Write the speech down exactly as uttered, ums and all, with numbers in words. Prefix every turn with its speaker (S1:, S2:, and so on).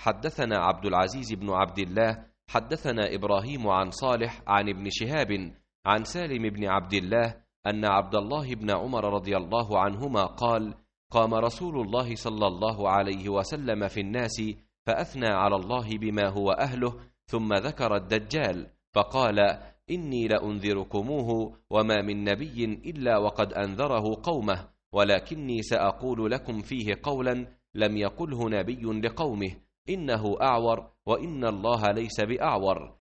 S1: حدثنا عبد العزيز بن عبد الله حدثنا إبراهيم عن صالح عن ابن شهاب عن سالم بن عبد الله أن عبد الله بن عمر رضي الله عنهما قال: قام رسول الله صلى الله عليه وسلم في الناس فأثنى على الله بما هو أهله، ثم ذكر الدجال فقال: إني لأنذركموه، وما من نبي إلا وقد أنذره قومه، ولكني سأقول لكم فيه قولا لم يقله نبي لقومه: إنه أعور، وإن الله ليس بأعور.